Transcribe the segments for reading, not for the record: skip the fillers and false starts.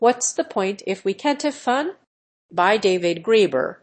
What's the point if we can't have fun? By David Graeber.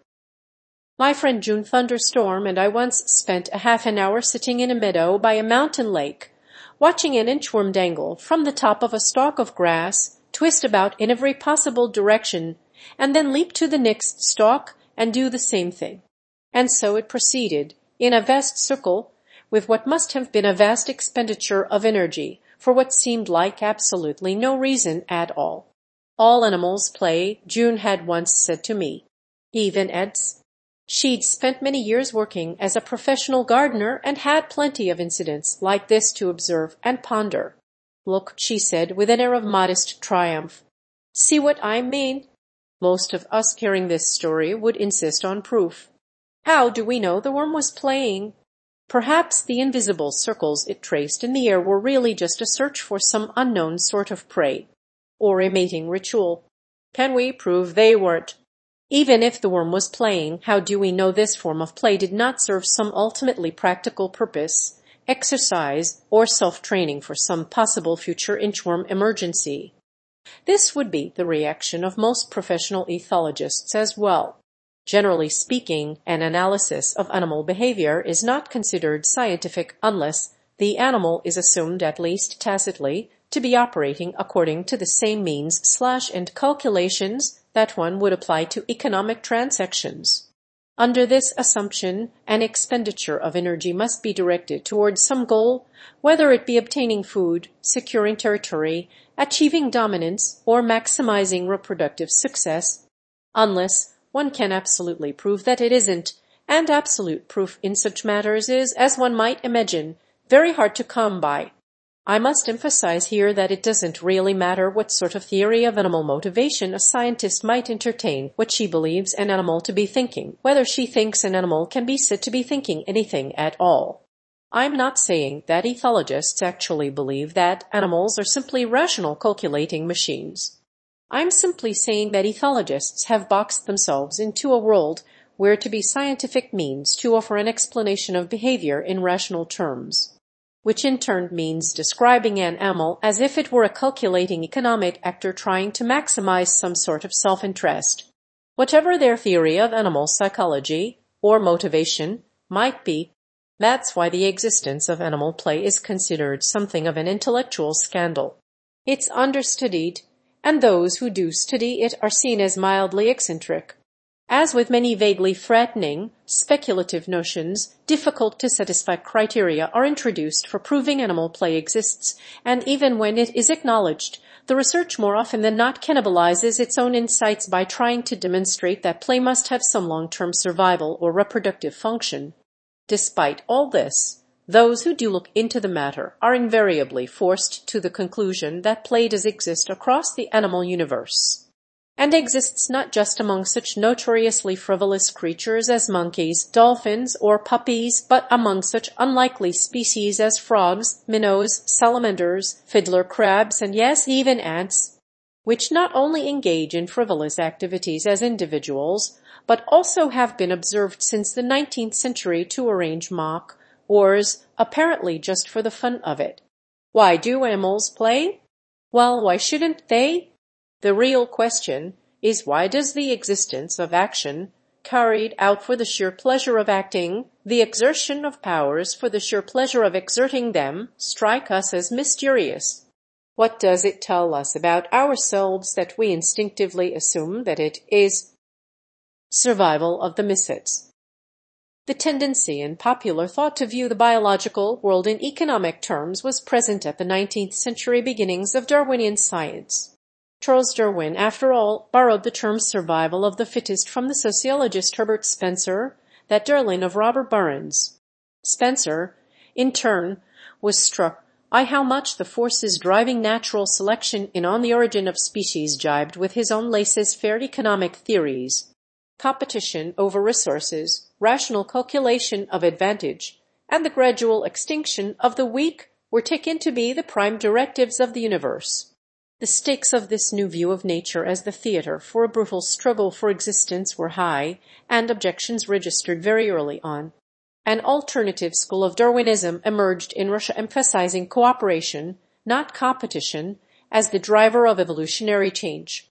My friend June Thunderstorm and I once spent a half an hour sitting in a meadow by a mountain lake, watching an inchworm dangle from the top of a stalk of grass, twist about in every possible direction, and then leap to the next stalk and do the same thing. And so it proceeded, in a vast circle, with what must have been a vast expenditure of energy, for what seemed like absolutely no reason at all. All animals play, June had once said to me. Even ants. She'd spent many years working as a professional gardener and had plenty of incidents like this to observe and ponder. Look, she said with an air of modest triumph. See what I mean? Most of us hearing this story would insist on proof. How do we know the worm was playing? Perhaps the invisible circles it traced in the air were really just a search for some unknown sort of prey, or a mating ritual. Can we prove they weren't? Even if the worm was playing, how do we know this form of play did not serve some ultimately practical purpose, exercise, or self-training for some possible future inchworm emergency? This would be the reaction of most professional ethologists as well. Generally speaking, an analysis of animal behavior is not considered scientific unless the animal is assumed, at least tacitly, to be operating according to the same means and calculations that one would apply to economic transactions. Under this assumption, an expenditure of energy must be directed towards some goal, whether it be obtaining food, securing territory, achieving dominance, or maximizing reproductive success, unless one can absolutely prove that it isn't, and absolute proof in such matters is, as one might imagine, very hard to come by. I must emphasize here that it doesn't really matter what sort of theory of animal motivation a scientist might entertain, what she believes an animal to be thinking, whether she thinks an animal can be said to be thinking anything at all. I'm not saying that ethologists actually believe that animals are simply rational calculating machines. I'm simply saying that ethologists have boxed themselves into a world where to be scientific means to offer an explanation of behavior in rational terms, which in turn means describing an animal as if it were a calculating economic actor trying to maximize some sort of self-interest. Whatever their theory of animal psychology or motivation might be, that's why the existence of animal play is considered something of an intellectual scandal. It's understudied, and those who do study it are seen as mildly eccentric. As with many vaguely threatening, speculative notions, difficult to satisfy criteria are introduced for proving animal play exists, and even when it is acknowledged, the research more often than not cannibalizes its own insights by trying to demonstrate that play must have some long-term survival or reproductive function. Despite all this, those who do look into the matter are invariably forced to the conclusion that play does exist across the animal universe, and exists not just among such notoriously frivolous creatures as monkeys, dolphins, or puppies, but among such unlikely species as frogs, minnows, salamanders, fiddler crabs, and yes, even ants, which not only engage in frivolous activities as individuals, but also have been observed since the 19th century to arrange mock wars, apparently just for the fun of it. Why do animals play? Well, why shouldn't they? The real question is, why does the existence of action, carried out for the sheer pleasure of acting, the exertion of powers for the sheer pleasure of exerting them, strike us as mysterious? What does it tell us about ourselves that we instinctively assume that it is? Survival of the misfits. The tendency in popular thought to view the biological world in economic terms was present at the 19th century beginnings of Darwinian science. Charles Darwin, after all, borrowed the term survival of the fittest from the sociologist Herbert Spencer, that Darwin of Robert Burns. Spencer, in turn, was struck by how much the forces driving natural selection in On the Origin of Species jibed with his own laissez-faire economic theories. Competition over resources, rational calculation of advantage, and the gradual extinction of the weak were taken to be the prime directives of the universe. The stakes of this new view of nature as the theater for a brutal struggle for existence were high, and objections registered very early on. An alternative school of Darwinism emerged in Russia emphasizing cooperation, not competition, as the driver of evolutionary change.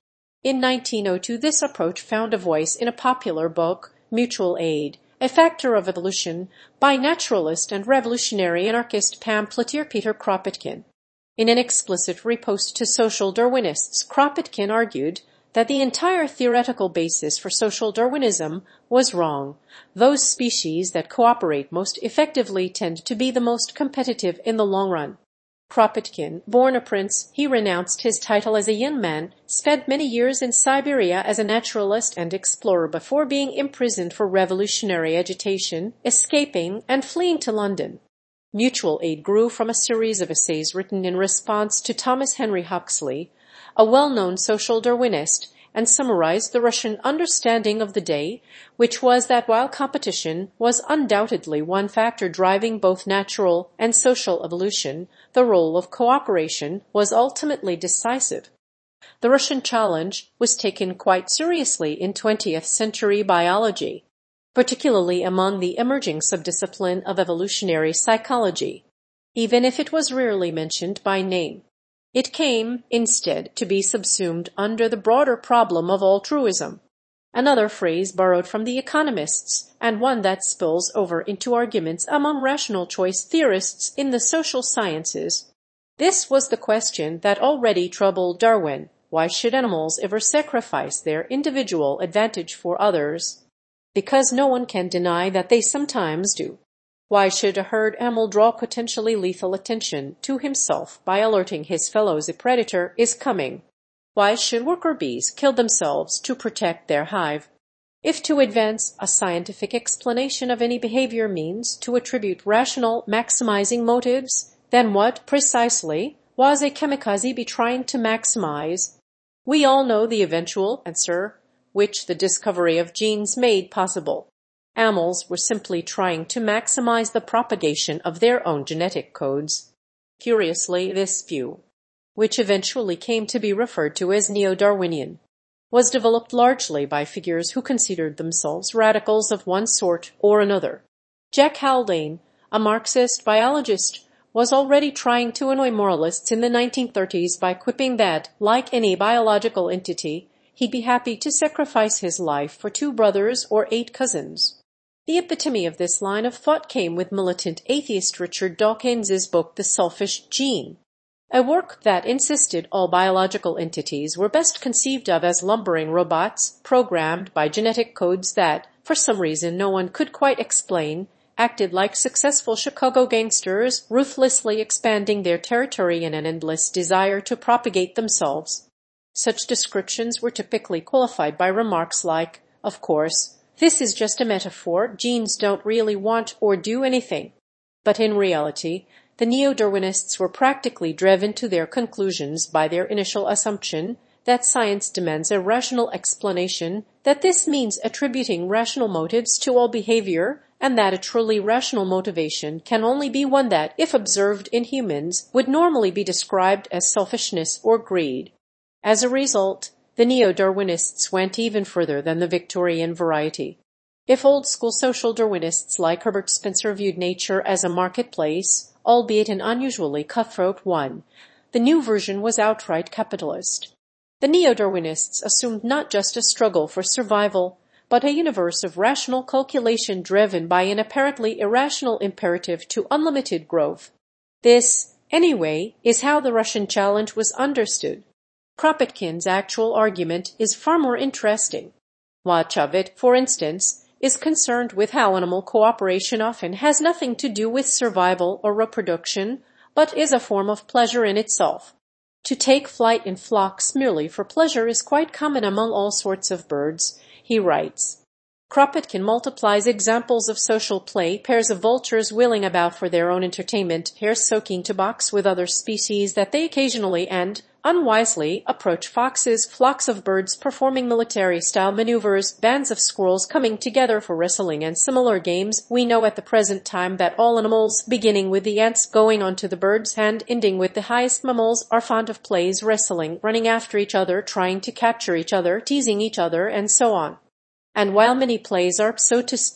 In 1902, this approach found a voice in a popular book, Mutual Aid, A Factor of Evolution, by naturalist and revolutionary anarchist pamphleteer Peter Kropotkin. In an explicit riposte to social Darwinists, Kropotkin argued that the entire theoretical basis for social Darwinism was wrong. Those species that cooperate most effectively tend to be the most competitive in the long run. Kropotkin, born a prince, he renounced his title as a young man, spent many years in Siberia as a naturalist and explorer before being imprisoned for revolutionary agitation, escaping and fleeing to London. Mutual Aid grew from a series of essays written in response to Thomas Henry Huxley, a well-known social Darwinist, and summarized the Russian understanding of the day, which was that while competition was undoubtedly one factor driving both natural and social evolution, the role of cooperation was ultimately decisive. The Russian challenge was taken quite seriously in 20th century biology, particularly among the emerging subdiscipline of evolutionary psychology, even if it was rarely mentioned by name. It came, instead, to be subsumed under the broader problem of altruism, another phrase borrowed from the economists, and one that spills over into arguments among rational choice theorists in the social sciences. This was the question that already troubled Darwin. Why should animals ever sacrifice their individual advantage for others? Because no one can deny that they sometimes do. Why should a herd animal draw potentially lethal attention to himself by alerting his fellows a predator is coming? Why should worker bees kill themselves to protect their hive? If to advance a scientific explanation of any behavior means to attribute rational maximizing motives, then what, precisely, was a kamikaze be trying to maximize? We all know the eventual answer, which the discovery of genes made possible. Animals were simply trying to maximize the propagation of their own genetic codes. Curiously, this view, which eventually came to be referred to as Neo-Darwinian, was developed largely by figures who considered themselves radicals of one sort or another. Jack Haldane, a Marxist biologist, was already trying to annoy moralists in the 1930s by quipping that, like any biological entity, he'd be happy to sacrifice his life for 2 brothers or 8 cousins. The epitome of this line of thought came with militant atheist Richard Dawkins's book The Selfish Gene, a work that insisted all biological entities were best conceived of as lumbering robots programmed by genetic codes that, for some reason no one could quite explain, acted like successful Chicago gangsters, ruthlessly expanding their territory in an endless desire to propagate themselves. Such descriptions were typically qualified by remarks like, of course, this is just a metaphor, genes don't really want or do anything. But in reality, the neo-Darwinists were practically driven to their conclusions by their initial assumption that science demands a rational explanation, that this means attributing rational motives to all behavior, and that a truly rational motivation can only be one that, if observed in humans, would normally be described as selfishness or greed. As a result, the neo-Darwinists went even further than the Victorian variety. If old-school social Darwinists like Herbert Spencer viewed nature as a marketplace, albeit an unusually cutthroat one, the new version was outright capitalist. The neo-Darwinists assumed not just a struggle for survival, but a universe of rational calculation driven by an apparently irrational imperative to unlimited growth. This, anyway, is how the Russian challenge was understood. Kropotkin's actual argument is far more interesting. Much of it, for instance, is concerned with how animal cooperation often has nothing to do with survival or reproduction, but is a form of pleasure in itself. To take flight in flocks merely for pleasure is quite common among all sorts of birds, he writes. Kropotkin multiplies examples of social play, pairs of vultures wheeling about for their own entertainment, hares soaking to box with other species that they occasionally and unwisely approach foxes, flocks of birds performing military-style maneuvers, bands of squirrels coming together for wrestling and similar games. We know at the present time that all animals, beginning with the ants going on to the birds and ending with the highest mammals, are fond of plays, wrestling, running after each other, trying to capture each other, teasing each other, and so on. And while many plays are, so to speak,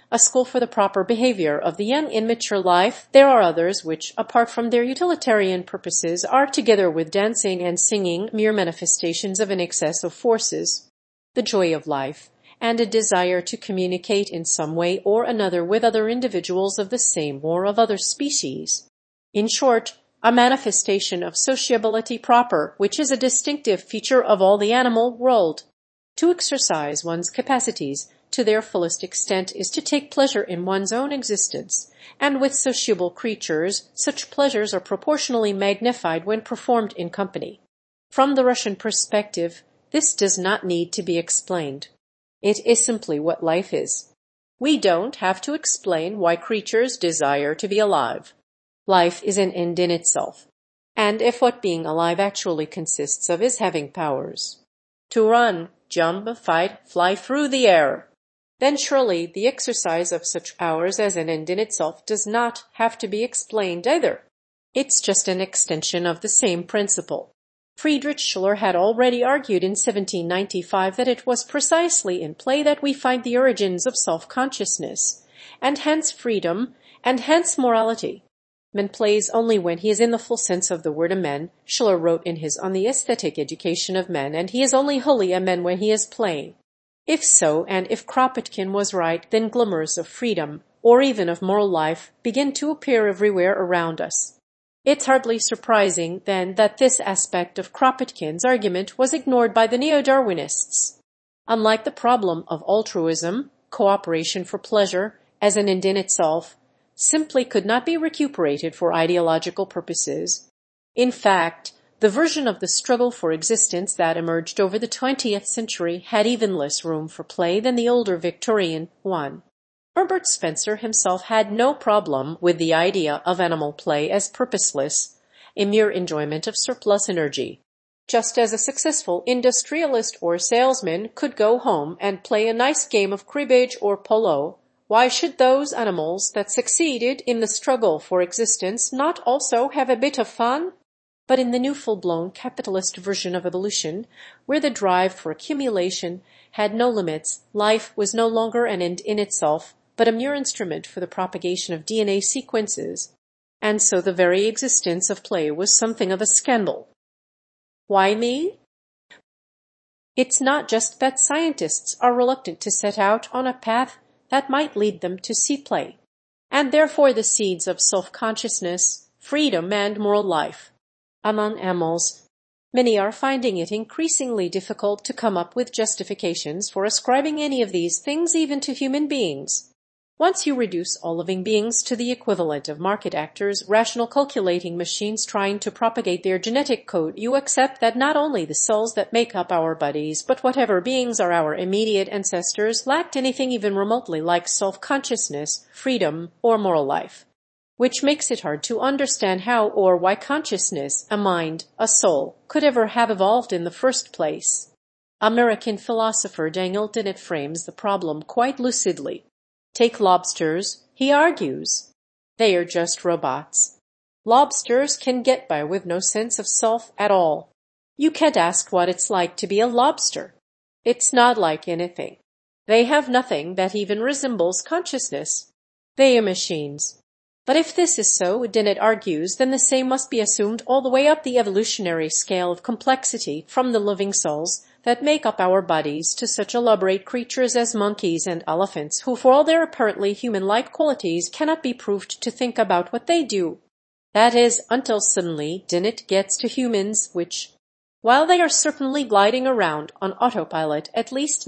a school for the proper behavior of the young in mature life, there are others which, apart from their utilitarian purposes, are, together with dancing and singing, mere manifestations of an excess of forces, the joy of life, and a desire to communicate in some way or another with other individuals of the same or of other species. In short, a manifestation of sociability proper, which is a distinctive feature of all the animal world. To exercise one's capacities to their fullest extent is to take pleasure in one's own existence, and with sociable creatures such pleasures are proportionally magnified when performed in company. From the Russian perspective, this does not need to be explained. It is simply what life is. We don't have to explain why creatures desire to be alive. Life is an end in itself. And if what being alive actually consists of is having powers to run, jump, fight, fly through the air, then surely the exercise of such powers as an end in itself does not have to be explained either. It's just an extension of the same principle. Friedrich Schiller had already argued in 1795 that it was precisely in play that we find the origins of self-consciousness, and hence freedom, and hence morality. Man plays only when he is in the full sense of the word a man, Schiller wrote in his On the Aesthetic Education of Men, and he is only wholly a man when he is playing. If so, and if Kropotkin was right, then glimmers of freedom, or even of moral life, begin to appear everywhere around us. It's hardly surprising, then, that this aspect of Kropotkin's argument was ignored by the neo-Darwinists. Unlike the problem of altruism, cooperation for pleasure, as an end in itself, simply could not be recuperated for ideological purposes. In fact, the version of the struggle for existence that emerged over the 20th century had even less room for play than the older Victorian one. Herbert Spencer himself had no problem with the idea of animal play as purposeless, a mere enjoyment of surplus energy. Just as a successful industrialist or salesman could go home and play a nice game of cribbage or polo, why should those animals that succeeded in the struggle for existence not also have a bit of fun? But in the new full-blown capitalist version of evolution, where the drive for accumulation had no limits, life was no longer an end in itself, but a mere instrument for the propagation of DNA sequences, and so the very existence of play was something of a scandal. Why me? It's not just that scientists are reluctant to set out on a path that might lead them to see play, and therefore the seeds of self-consciousness, freedom, and moral life. Among animals, many are finding it increasingly difficult to come up with justifications for ascribing any of these things even to human beings. Once you reduce all living beings to the equivalent of market actors, rational calculating machines trying to propagate their genetic code, you accept that not only the cells that make up our bodies, but whatever beings are our immediate ancestors, lacked anything even remotely like self-consciousness, freedom, or moral life. Which makes it hard to understand how or why consciousness, a mind, a soul, could ever have evolved in the first place. American philosopher Daniel Dennett frames the problem quite lucidly. Take lobsters, he argues. They are just robots. Lobsters can get by with no sense of self at all. You can't ask what it's like to be a lobster. It's not like anything. They have nothing that even resembles consciousness. They are machines. But if this is so, Dennett argues, then the same must be assumed all the way up the evolutionary scale of complexity from the living cells that make up our bodies to such elaborate creatures as monkeys and elephants, who for all their apparently human-like qualities cannot be proved to think about what they do. That is, until suddenly Dennett gets to humans, which, while they are certainly gliding around on autopilot at least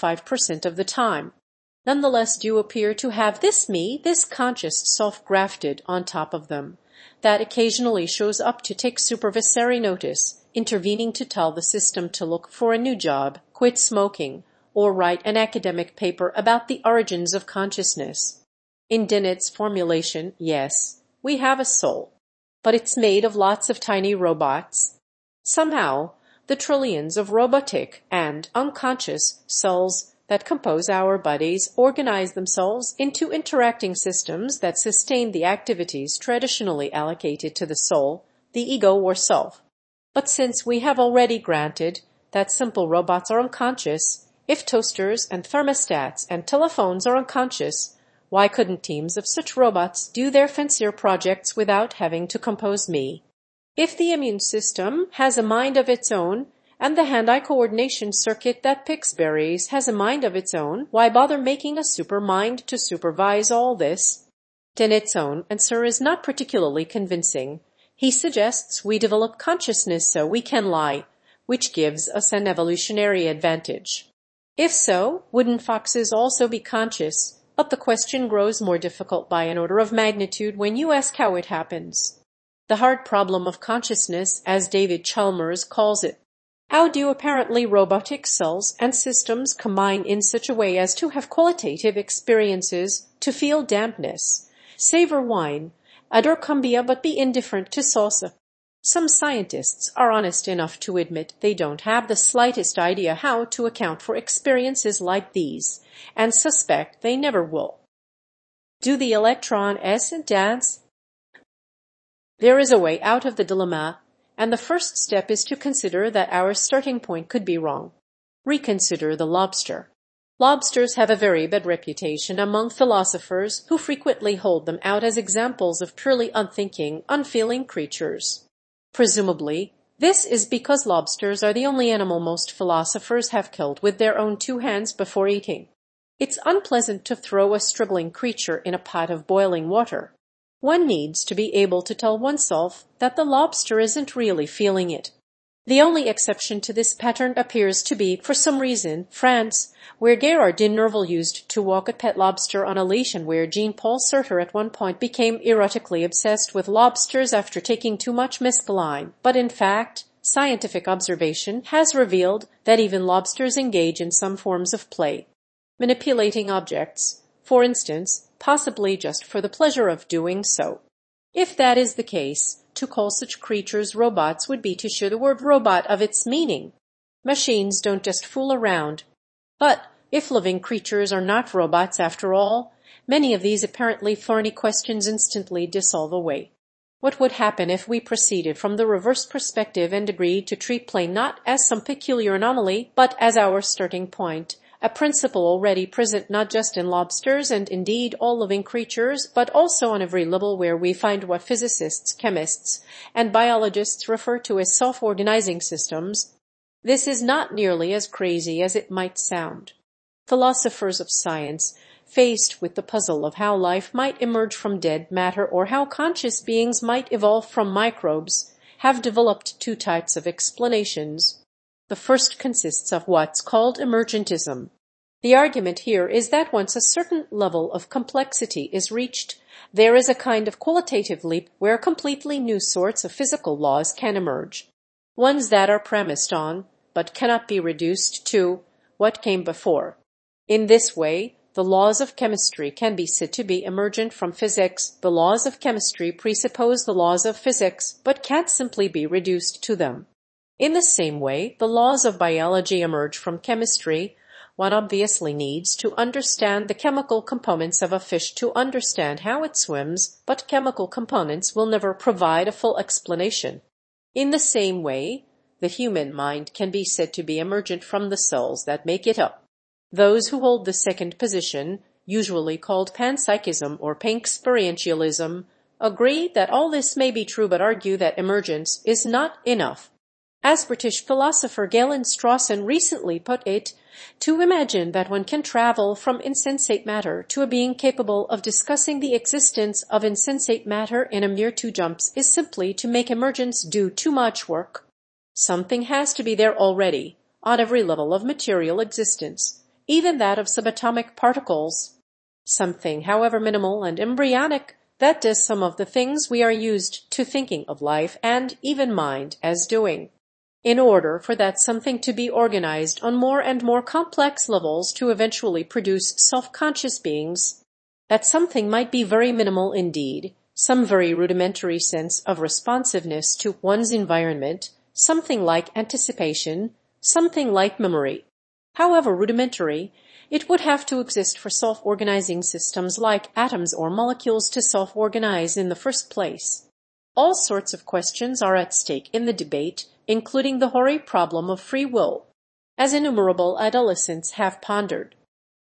95% of the time, nonetheless do appear to have this conscious self grafted on top of them, that occasionally shows up to take supervisory notice, intervening to tell the system to look for a new job, quit smoking, or write an academic paper about the origins of consciousness. In Dennett's formulation, yes, we have a soul, but it's made of lots of tiny robots. Somehow, the trillions of robotic and unconscious cells that compose our bodies organize themselves into interacting systems that sustain the activities traditionally allocated to the soul, the ego or self. But since we have already granted that simple robots are unconscious, if toasters and thermostats and telephones are unconscious, Why couldn't teams of such robots do their fancier projects without having to compose me? If the immune system has a mind of its own, and the hand-eye coordination circuit that picks berries has a mind of its own, why bother making a super mind to supervise all this? Dennett's own answer is not particularly convincing. He suggests we develop consciousness so we can lie, which gives us an evolutionary advantage. If so, wouldn't foxes also be conscious? But the question grows more difficult by an order of magnitude when you ask how it happens. The hard problem of consciousness, as David Chalmers calls it. How do apparently robotic cells and systems combine in such a way as to have qualitative experiences, to feel dampness, savor wine, adore cumbia but be indifferent to salsa? Some scientists are honest enough to admit they don't have the slightest idea how to account for experiences like these, and suspect they never will. Do the electrons dance? There is a way out of the dilemma, and the first step is to consider that our starting point could be wrong. Reconsider the lobster. Lobsters have a very bad reputation among philosophers who frequently hold them out as examples of purely unthinking, unfeeling creatures. Presumably, this is because lobsters are the only animal most philosophers have killed with their own two hands before eating. It's unpleasant to throw a struggling creature in a pot of boiling water. One needs to be able to tell oneself that the lobster isn't really feeling it. The only exception to this pattern appears to be, for some reason, France, where Gérard de Nerval used to walk a pet lobster on a leash and where Jean-Paul Sartre at one point became erotically obsessed with lobsters after taking too much mescaline. But in fact, scientific observation has revealed that even lobsters engage in some forms of play. Manipulating objects, for instance, possibly just for the pleasure of doing so. If that is the case, to call such creatures robots would be to shear the word robot of its meaning. Machines don't just fool around. But if living creatures are not robots after all, many of these apparently thorny questions instantly dissolve away. What would happen if we proceeded from the reverse perspective and agreed to treat play not as some peculiar anomaly, but as our starting point, a principle already present not just in lobsters and indeed all living creatures, but also on every level where we find what physicists, chemists, and biologists refer to as self-organizing systems? This is not nearly as crazy as it might sound. Philosophers of science, faced with the puzzle of how life might emerge from dead matter or how conscious beings might evolve from microbes, have developed two types of explanations. The first consists of what's called emergentism. The argument here is that once a certain level of complexity is reached, there is a kind of qualitative leap where completely new sorts of physical laws can emerge, ones that are premised on, but cannot be reduced to, what came before. In this way, the laws of chemistry can be said to be emergent from physics. The laws of chemistry presuppose the laws of physics, but can't simply be reduced to them. In the same way, the laws of biology emerge from chemistry. One obviously needs to understand the chemical components of a fish to understand how it swims, but chemical components will never provide a full explanation. In the same way, the human mind can be said to be emergent from the cells that make it up. Those who hold the second position, usually called panpsychism or panexperientialism, agree that all this may be true but argue that emergence is not enough. As British philosopher Galen Strawson recently put it, to imagine that one can travel from insensate matter to a being capable of discussing the existence of insensate matter in a mere 2 jumps is simply to make emergence do too much work. Something has to be there already, on every level of material existence, even that of subatomic particles. Something, however minimal and embryonic, that does some of the things we are used to thinking of life and even mind as doing. In order for that something to be organized on more and more complex levels to eventually produce self-conscious beings, that something might be very minimal indeed, some very rudimentary sense of responsiveness to one's environment, something like anticipation, something like memory. However rudimentary, it would have to exist for self-organizing systems like atoms or molecules to self-organize in the first place. All sorts of questions are at stake in the debate, including the hoary problem of free will, as innumerable adolescents have pondered.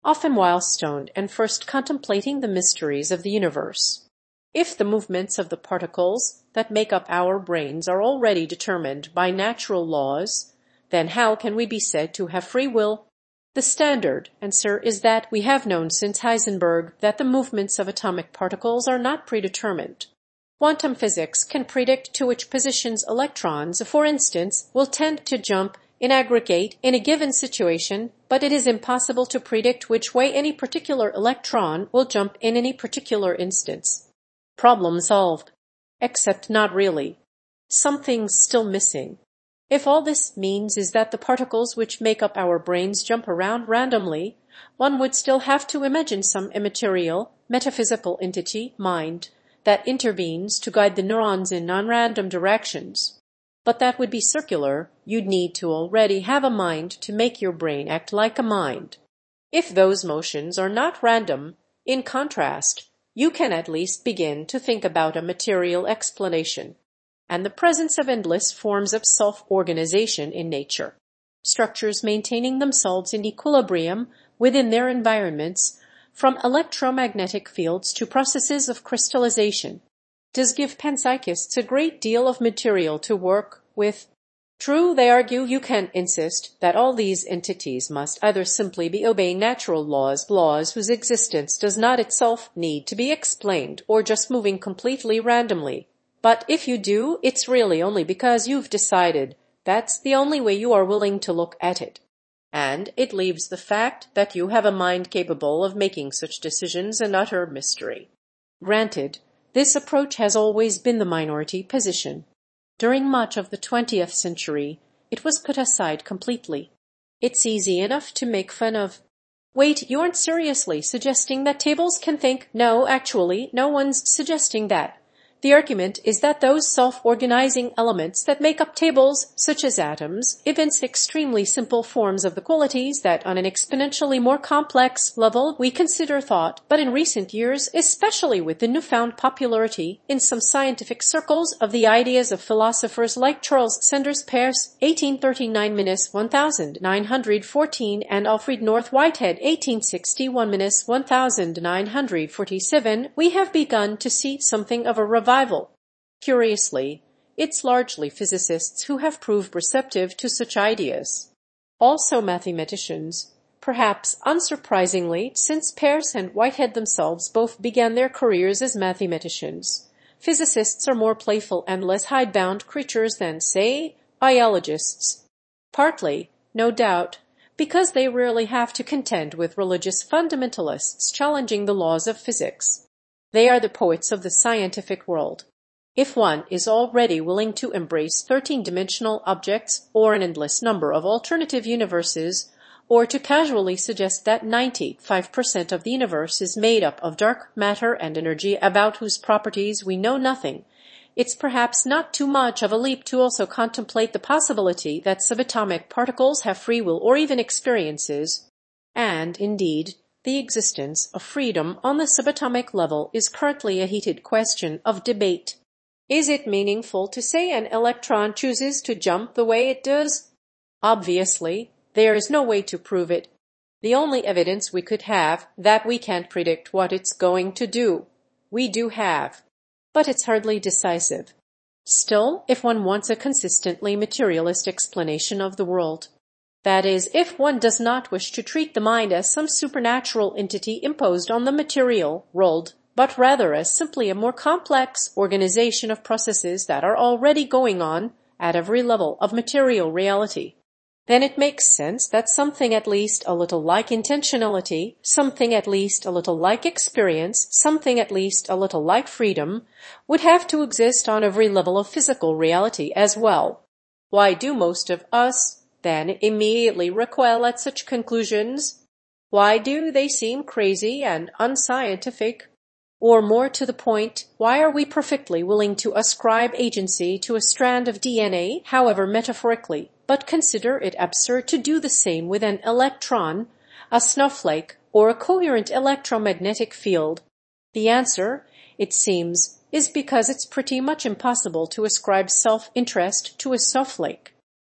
often while stoned and first contemplating the mysteries of the universe. If the movements of the particles that make up our brains are already determined by natural laws, then how can we be said to have free will? The standard answer is that we have known since Heisenberg that the movements of atomic particles are not predetermined. Quantum physics can predict to which positions electrons, for instance, will tend to jump in aggregate in a given situation, but it is impossible to predict which way any particular electron will jump in any particular instance. Problem solved. Except not really. Something's still missing. If all this means is that the particles which make up our brains jump around randomly, one would still have to imagine some immaterial, metaphysical entity, mind, that intervenes to guide the neurons in non-random directions. But that would be circular. You'd need to already have a mind to make your brain act like a mind. If those motions are not random, in contrast, you can at least begin to think about a material explanation and the presence of endless forms of self-organization in nature, structures maintaining themselves in equilibrium within their environments, from electromagnetic fields to processes of crystallization, does give panpsychists a great deal of material to work with. True, they argue, you can insist that all these entities must either simply be obeying natural laws whose existence does not itself need to be explained, or just moving completely randomly. But if you do, it's really only because you've decided that's the only way you are willing to look at it. And it leaves the fact that you have a mind capable of making such decisions an utter mystery. Granted, this approach has always been the minority position. During much of the 20th century, it was put aside completely. It's easy enough to make fun of. Wait, you aren't seriously suggesting that tables can think? No, actually, no one's suggesting that. The argument is that those self-organizing elements that make up tables, such as atoms, evince extremely simple forms of the qualities that on an exponentially more complex level we consider thought, but in recent years, especially with the newfound popularity in some scientific circles of the ideas of philosophers like Charles Sanders Peirce, 1839-1914, and Alfred North Whitehead, 1861-1947, we have begun to see something of a revival. Curiously, it's largely physicists who have proved receptive to such ideas. Also mathematicians, perhaps unsurprisingly, since Peirce and Whitehead themselves both began their careers as mathematicians. Physicists are more playful and less hidebound creatures than, say, biologists. Partly, no doubt, because they rarely have to contend with religious fundamentalists challenging the laws of physics. They are the poets of the scientific world. If one is already willing to embrace 13-dimensional objects or an endless number of alternative universes, or to casually suggest that 95% of the universe is made up of dark matter and energy about whose properties we know nothing, it's perhaps not too much of a leap to also contemplate the possibility that subatomic particles have free will or even experiences, and, indeed, the existence of freedom on the subatomic level is currently a heated question of debate. Is it meaningful to say an electron chooses to jump the way it does? Obviously, there is no way to prove it. The only evidence we could have that we can't predict what it's going to do. We do have. But it's hardly decisive. Still, if one wants a consistently materialist explanation of the world, that is, if one does not wish to treat the mind as some supernatural entity imposed on the material world, but rather as simply a more complex organization of processes that are already going on at every level of material reality, then it makes sense that something at least a little like intentionality, something at least a little like experience, something at least a little like freedom would have to exist on every level of physical reality as well. Why do most of us then immediately recoil at such conclusions? Why do they seem crazy and unscientific? Or more to the point, why are we perfectly willing to ascribe agency to a strand of DNA, however metaphorically, but consider it absurd to do the same with an electron, a snowflake, or a coherent electromagnetic field? The answer, it seems, is because it's pretty much impossible to ascribe self-interest to a snowflake.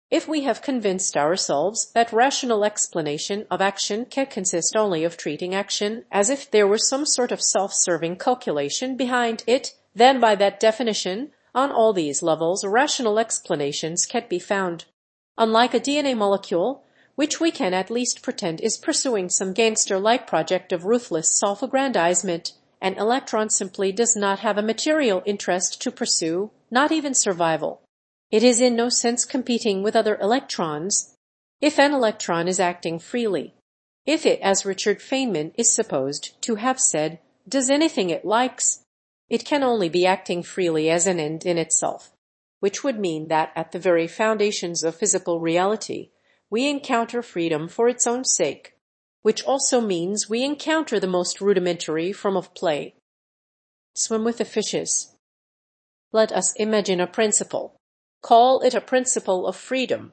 If we have convinced ourselves that rational explanation of action can consist only of treating action as if there were some sort of self-serving calculation behind it, then by that definition, on all these levels, rational explanations can be found. Unlike a DNA molecule, which we can at least pretend is pursuing some gangster-like project of ruthless self-aggrandizement, an electron simply does not have a material interest to pursue, not even survival. It is in no sense competing with other electrons. If an electron is acting freely, if it, as Richard Feynman is supposed to have said, does anything it likes, it can only be acting freely as an end in itself, which would mean that at the very foundations of physical reality, we encounter freedom for its own sake, which also means we encounter the most rudimentary form of play. Swim with the fishes. Let us imagine a principle. Call it a principle of freedom.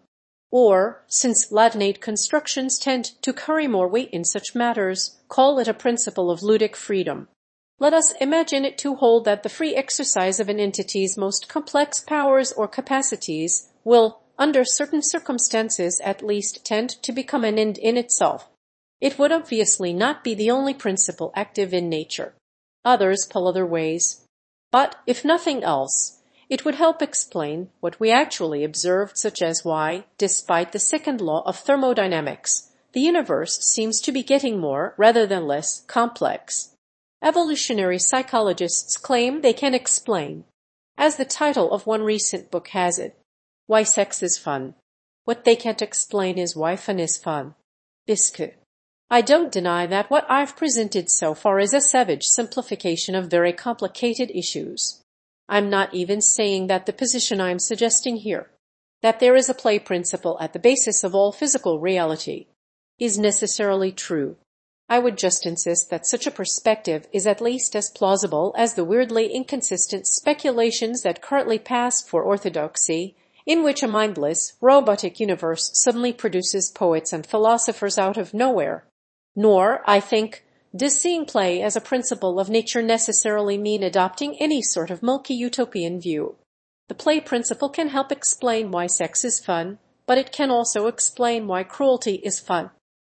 Or, since Latinate constructions tend to carry more weight in such matters, call it a principle of ludic freedom. Let us imagine it to hold that the free exercise of an entity's most complex powers or capacities will, under certain circumstances at least, tend to become an end in itself. It would obviously not be the only principle active in nature. Others pull other ways. But, if nothing else, it would help explain what we actually observed, such as why, despite the second law of thermodynamics, the universe seems to be getting more, rather than less, complex. Evolutionary psychologists claim they can explain, as the title of one recent book has it, why sex is fun. What they can't explain is why fun is fun. Bisque. I don't deny that what I've presented so far is a savage simplification of very complicated issues. I'm not even saying that the position I'm suggesting here, that there is a play principle at the basis of all physical reality, is necessarily true. I would just insist that such a perspective is at least as plausible as the weirdly inconsistent speculations that currently pass for orthodoxy, in which a mindless, robotic universe suddenly produces poets and philosophers out of nowhere. Nor, I think, does seeing play as a principle of nature necessarily mean adopting any sort of multi-utopian view. The play principle can help explain why sex is fun, but it can also explain why cruelty is fun.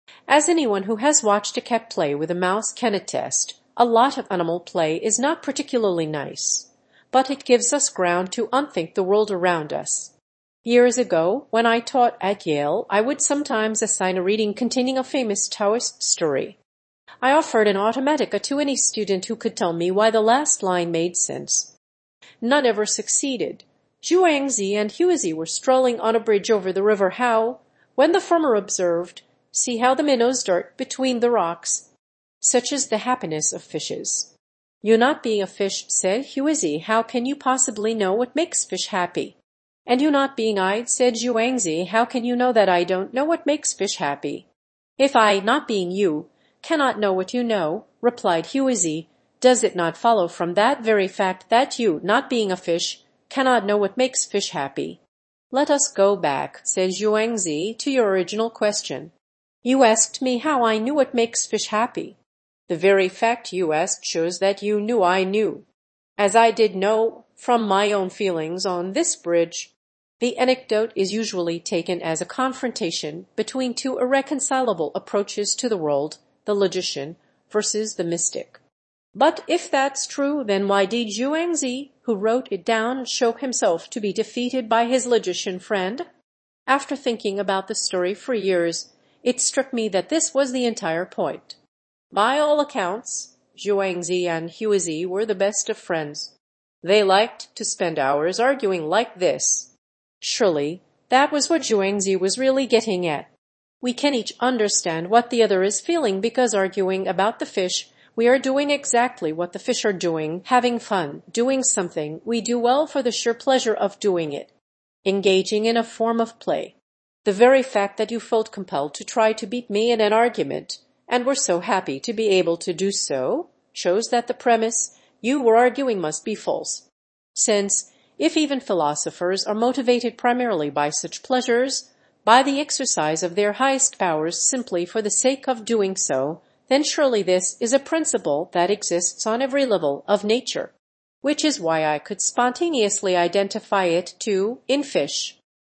As anyone who has watched a cat play with a mouse can attest, a lot of animal play is not particularly nice, but it gives us ground to unthink the world around us. Years ago, when I taught at Yale, I would sometimes assign a reading containing a famous Taoist story. I offered an automatica to any student who could tell me why the last line made sense. None ever succeeded. Zhuangzi and Huizi were strolling on a bridge over the river Hao, when the former observed, "See how the minnows dart between the rocks." Such is the happiness of fishes. "You not being a fish," said Huizi, "how can you possibly know what makes fish happy?" "And you not being I," said Zhuangzi, "how can you know that I don't know what makes fish happy?" "If I, not being you, cannot know what you know," replied Huizi, "does it not follow from that very fact that you, not being a fish, cannot know what makes fish happy?" "Let us go back," said Zhuangzi, "to your original question. You asked me how I knew what makes fish happy. The very fact you asked shows that you knew I knew, as I did know from my own feelings on this bridge." The anecdote is usually taken as a confrontation between two irreconcilable approaches to the world, the logician versus the mystic. But if that's true, then why did Zhuangzi, who wrote it down, show himself to be defeated by his logician friend? After thinking about the story for years, it struck me that this was the entire point. By all accounts, Zhuangzi and Huizi were the best of friends. They liked to spend hours arguing like this. Surely, that was what Zhuangzi was really getting at. We can each understand what the other is feeling because arguing about the fish, we are doing exactly what the fish are doing, having fun, doing something we do well for the sheer pleasure of doing it, engaging in a form of play. The very fact that you felt compelled to try to beat me in an argument, and were so happy to be able to do so, shows that the premise you were arguing must be false. Since, if even philosophers are motivated primarily by such pleasures, by the exercise of their highest powers simply for the sake of doing so, then surely this is a principle that exists on every level of nature, which is why I could spontaneously identify it too in fish.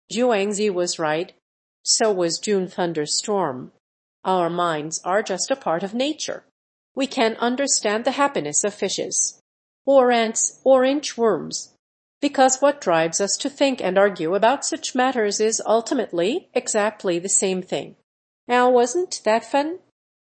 Zhuangzi was right. So was June Thunderstorm. Our minds are just a part of nature. We can understand the happiness of fishes, or ants, or inchworms, because what drives us to think and argue about such matters is ultimately exactly the same thing. Now, wasn't that fun?